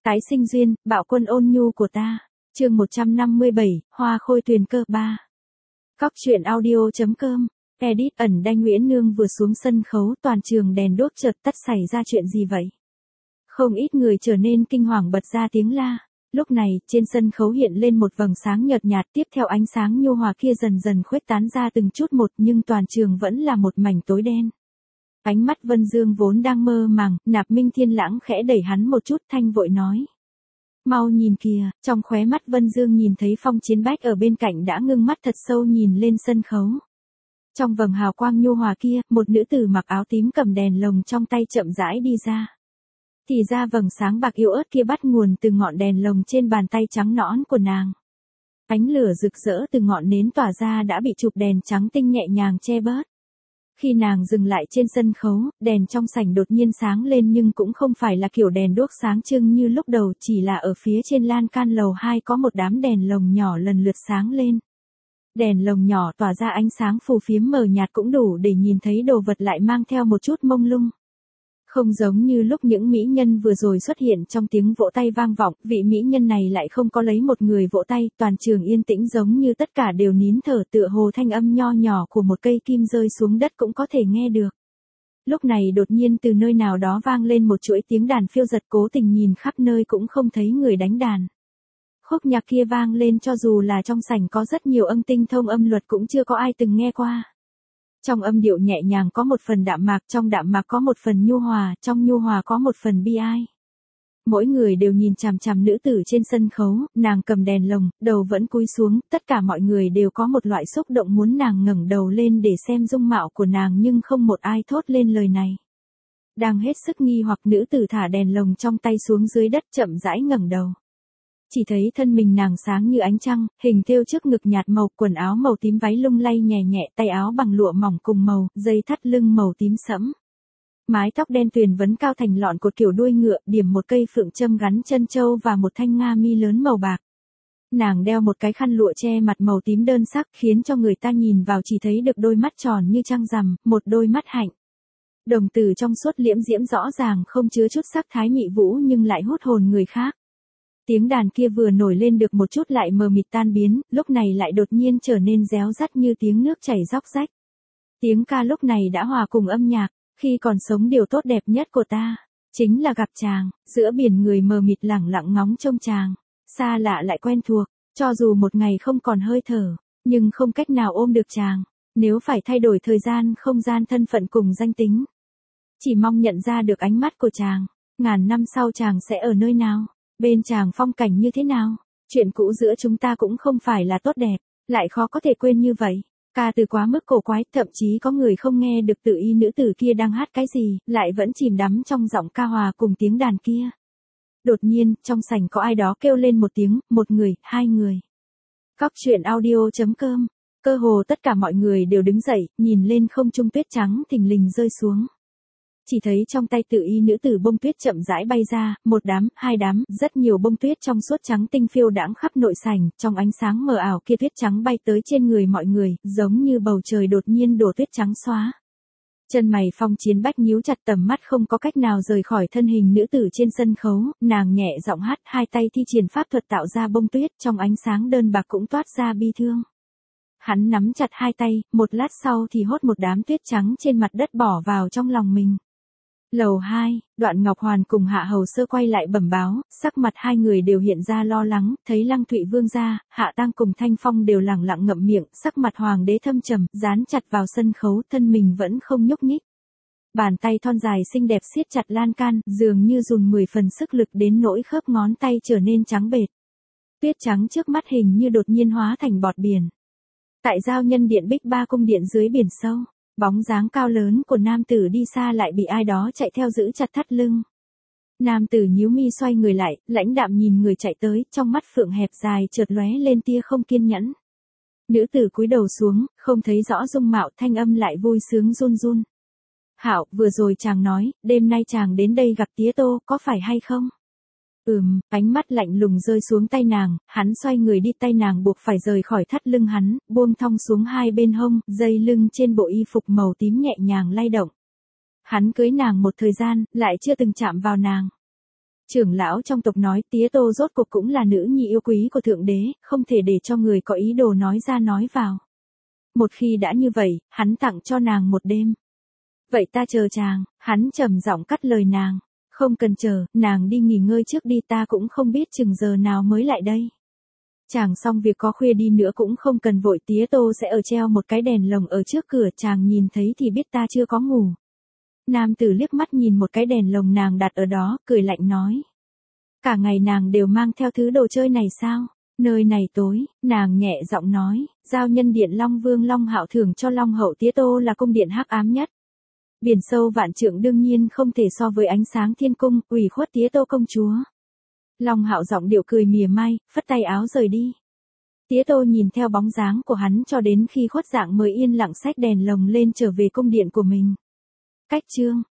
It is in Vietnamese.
Tái sinh duyên, bạo quân ôn nhu của ta. Chương 157, Hoa khôi tuyền cơ 3. Cóc truyện audio.com. Edit ẩn Đanh Nguyễn Nương vừa xuống sân khấu, toàn trường đèn đuốc chợt tắt, xảy ra chuyện gì vậy? Không ít người trở nên kinh hoàng bật ra tiếng la. Lúc này, trên sân khấu hiện lên một vầng sáng nhợt nhạt, tiếp theo ánh sáng nhu hòa kia dần dần khuếch tán ra từng chút một, nhưng toàn trường vẫn là một mảnh tối đen. Ánh mắt Vân Dương vốn đang mơ màng, Nạp Minh Thiên Lãng khẽ đẩy hắn một chút, thanh vội nói: "Mau nhìn kìa." Trong khóe mắt Vân Dương nhìn thấy Phong Chiến Bách ở bên cạnh đã ngưng mắt thật sâu nhìn lên sân khấu. Trong vầng hào quang nhu hòa kia, một nữ tử mặc áo tím cầm đèn lồng trong tay chậm rãi đi ra. Thì ra vầng sáng bạc yếu ớt kia bắt nguồn từ ngọn đèn lồng trên bàn tay trắng nõn của nàng. Ánh lửa rực rỡ từ ngọn nến tỏa ra đã bị chụp đèn trắng tinh nhẹ nhàng che bớt. Khi nàng dừng lại trên sân khấu, đèn trong sảnh đột nhiên sáng lên, nhưng cũng không phải là kiểu đèn đuốc sáng trưng như lúc đầu, chỉ là ở phía trên lan can lầu 2 có một đám đèn lồng nhỏ lần lượt sáng lên. Đèn lồng nhỏ tỏa ra ánh sáng phù phiếm mờ nhạt cũng đủ để nhìn thấy đồ vật, lại mang theo một chút mông lung. Không giống như lúc những mỹ nhân vừa rồi xuất hiện trong tiếng vỗ tay vang vọng, vị mỹ nhân này lại không có lấy một người vỗ tay, toàn trường yên tĩnh giống như tất cả đều nín thở, tựa hồ thanh âm nho nhỏ của một cây kim rơi xuống đất cũng có thể nghe được. Lúc này đột nhiên từ nơi nào đó vang lên một chuỗi tiếng đàn phiêu giật, cố tình nhìn khắp nơi cũng không thấy người đánh đàn. Khúc nhạc kia vang lên cho dù là trong sảnh có rất nhiều âm tinh thông âm luật cũng chưa có ai từng nghe qua. Trong âm điệu nhẹ nhàng có một phần đạm mạc, trong đạm mạc có một phần nhu hòa, trong nhu hòa có một phần bi ai. Mỗi người đều nhìn chằm chằm nữ tử trên sân khấu, nàng cầm đèn lồng, đầu vẫn cúi xuống, tất cả mọi người đều có một loại xúc động muốn nàng ngẩng đầu lên để xem dung mạo của nàng, nhưng không một ai thốt lên lời này. Đang hết sức nghi hoặc, nữ tử thả đèn lồng trong tay xuống dưới đất, chậm rãi ngẩng đầu. Chỉ thấy thân mình nàng sáng như ánh trăng, hình thêu trước ngực nhạt màu, quần áo màu tím, váy lung lay nhẹ nhẹ, tay áo bằng lụa mỏng cùng màu, dây thắt lưng màu tím sẫm. Mái tóc đen tuyền vấn cao thành lọn cột kiểu đuôi ngựa, điểm một cây phượng châm gắn chân châu và một thanh nga mi lớn màu bạc. Nàng đeo một cái khăn lụa che mặt màu tím đơn sắc, khiến cho người ta nhìn vào chỉ thấy được đôi mắt tròn như trăng rằm, một đôi mắt hạnh. Đồng tử trong suốt liễm diễm rõ ràng, không chứa chút sắc thái mị vũ nhưng lại hút hồn người khác. Tiếng đàn kia vừa nổi lên được một chút lại mờ mịt tan biến, lúc này lại đột nhiên trở nên réo rắt như tiếng nước chảy róc rách. Tiếng ca lúc này đã hòa cùng âm nhạc, khi còn sống điều tốt đẹp nhất của ta, chính là gặp chàng, giữa biển người mờ mịt lẳng lặng ngóng trông chàng, xa lạ lại quen thuộc, cho dù một ngày không còn hơi thở, nhưng không cách nào ôm được chàng, nếu phải thay đổi thời gian, không gian, thân phận cùng danh tính. Chỉ mong nhận ra được ánh mắt của chàng, ngàn năm sau chàng sẽ ở nơi nào? Bên chàng phong cảnh như thế nào? Chuyện cũ giữa chúng ta cũng không phải là tốt đẹp, lại khó có thể quên như vậy. Ca từ quá mức cổ quái, thậm chí có người không nghe được tự y nữ tử kia đang hát cái gì, lại vẫn chìm đắm trong giọng ca hòa cùng tiếng đàn kia. Đột nhiên, trong sảnh có ai đó kêu lên một tiếng, một người, hai người. Cóc truyện audio.com. Cơ hồ tất cả mọi người đều đứng dậy, nhìn lên không trung, tuyết trắng thình lình rơi xuống. Chỉ thấy trong tay tự y nữ tử bông tuyết chậm rãi bay ra, một đám, hai đám, rất nhiều bông tuyết trong suốt trắng tinh phiêu đãng khắp nội sảnh, trong ánh sáng mờ ảo kia tuyết trắng bay tới trên người mọi người, giống như bầu trời đột nhiên đổ tuyết trắng xóa. Chân mày Phong Chiến Bách nhíu chặt, tầm mắt không có cách nào rời khỏi thân hình nữ tử trên sân khấu, nàng nhẹ giọng hát, hai tay thi triển pháp thuật tạo ra bông tuyết, trong ánh sáng đơn bạc cũng toát ra bi thương. Hắn nắm chặt hai tay, một lát sau thì hốt một đám tuyết trắng trên mặt đất bỏ vào trong lòng mình. Lầu 2, Đoạn Ngọc Hoàn cùng Hạ Hầu Sơ quay lại bẩm báo, sắc mặt hai người đều hiện ra lo lắng, thấy Lăng Thụy Vương gia, Hạ Tang cùng Thanh Phong đều lẳng lặng ngậm miệng, sắc mặt hoàng đế thâm trầm, dán chặt vào sân khấu, thân mình vẫn không nhúc nhích. Bàn tay thon dài xinh đẹp siết chặt lan can, dường như dùng 10 phần sức lực đến nỗi khớp ngón tay trở nên trắng bệt. Tuyết trắng trước mắt hình như đột nhiên hóa thành bọt biển. Tại giao nhân điện Bích Ba cung điện dưới biển sâu, bóng dáng cao lớn của nam tử đi xa lại bị ai đó chạy theo giữ chặt thắt lưng. Nam tử nhíu mi xoay người lại, lãnh đạm nhìn người chạy tới, trong mắt phượng hẹp dài chợt lóe lên tia không kiên nhẫn. Nữ tử cúi đầu xuống, không thấy rõ dung mạo, thanh âm lại vui sướng run run. Hạo, vừa rồi chàng nói, đêm nay chàng đến đây gặp tía Tô, có phải hay không? Ánh mắt lạnh lùng rơi xuống tay nàng, hắn xoay người đi, tay nàng buộc phải rời khỏi thắt lưng hắn, buông thong xuống hai bên hông, dây lưng trên bộ y phục màu tím nhẹ nhàng lay động. Hắn cưới nàng một thời gian, lại chưa từng chạm vào nàng. Trưởng lão trong tộc nói tía Tô rốt cuộc cũng là nữ nhi yêu quý của thượng đế, không thể để cho người có ý đồ nói ra nói vào. Một khi đã như vậy, hắn tặng cho nàng một đêm. Vậy ta chờ chàng, hắn trầm giọng cắt lời nàng. Không cần chờ, nàng đi nghỉ ngơi trước đi, ta cũng không biết chừng giờ nào mới lại đây. Chàng xong việc có khuya đi nữa cũng không cần vội, tía Tô sẽ ở treo một cái đèn lồng ở trước cửa, chàng nhìn thấy thì biết ta chưa có ngủ. Nam tử liếc mắt nhìn một cái đèn lồng nàng đặt ở đó, cười lạnh nói. Cả ngày nàng đều mang theo thứ đồ chơi này sao? Nơi này tối, nàng nhẹ giọng nói, giao nhân điện Long Vương Long Hạo thưởng cho Long hậu tía Tô là cung điện hắc ám nhất. Biển sâu vạn trượng đương nhiên không thể so với ánh sáng thiên cung, ủy khuất tía Tô công chúa. Long Hạo giọng điệu cười mỉa mai, phất tay áo rời đi. Tía Tô nhìn theo bóng dáng của hắn cho đến khi khuất dạng mới yên lặng xách đèn lồng lên trở về cung điện của mình. Cách chương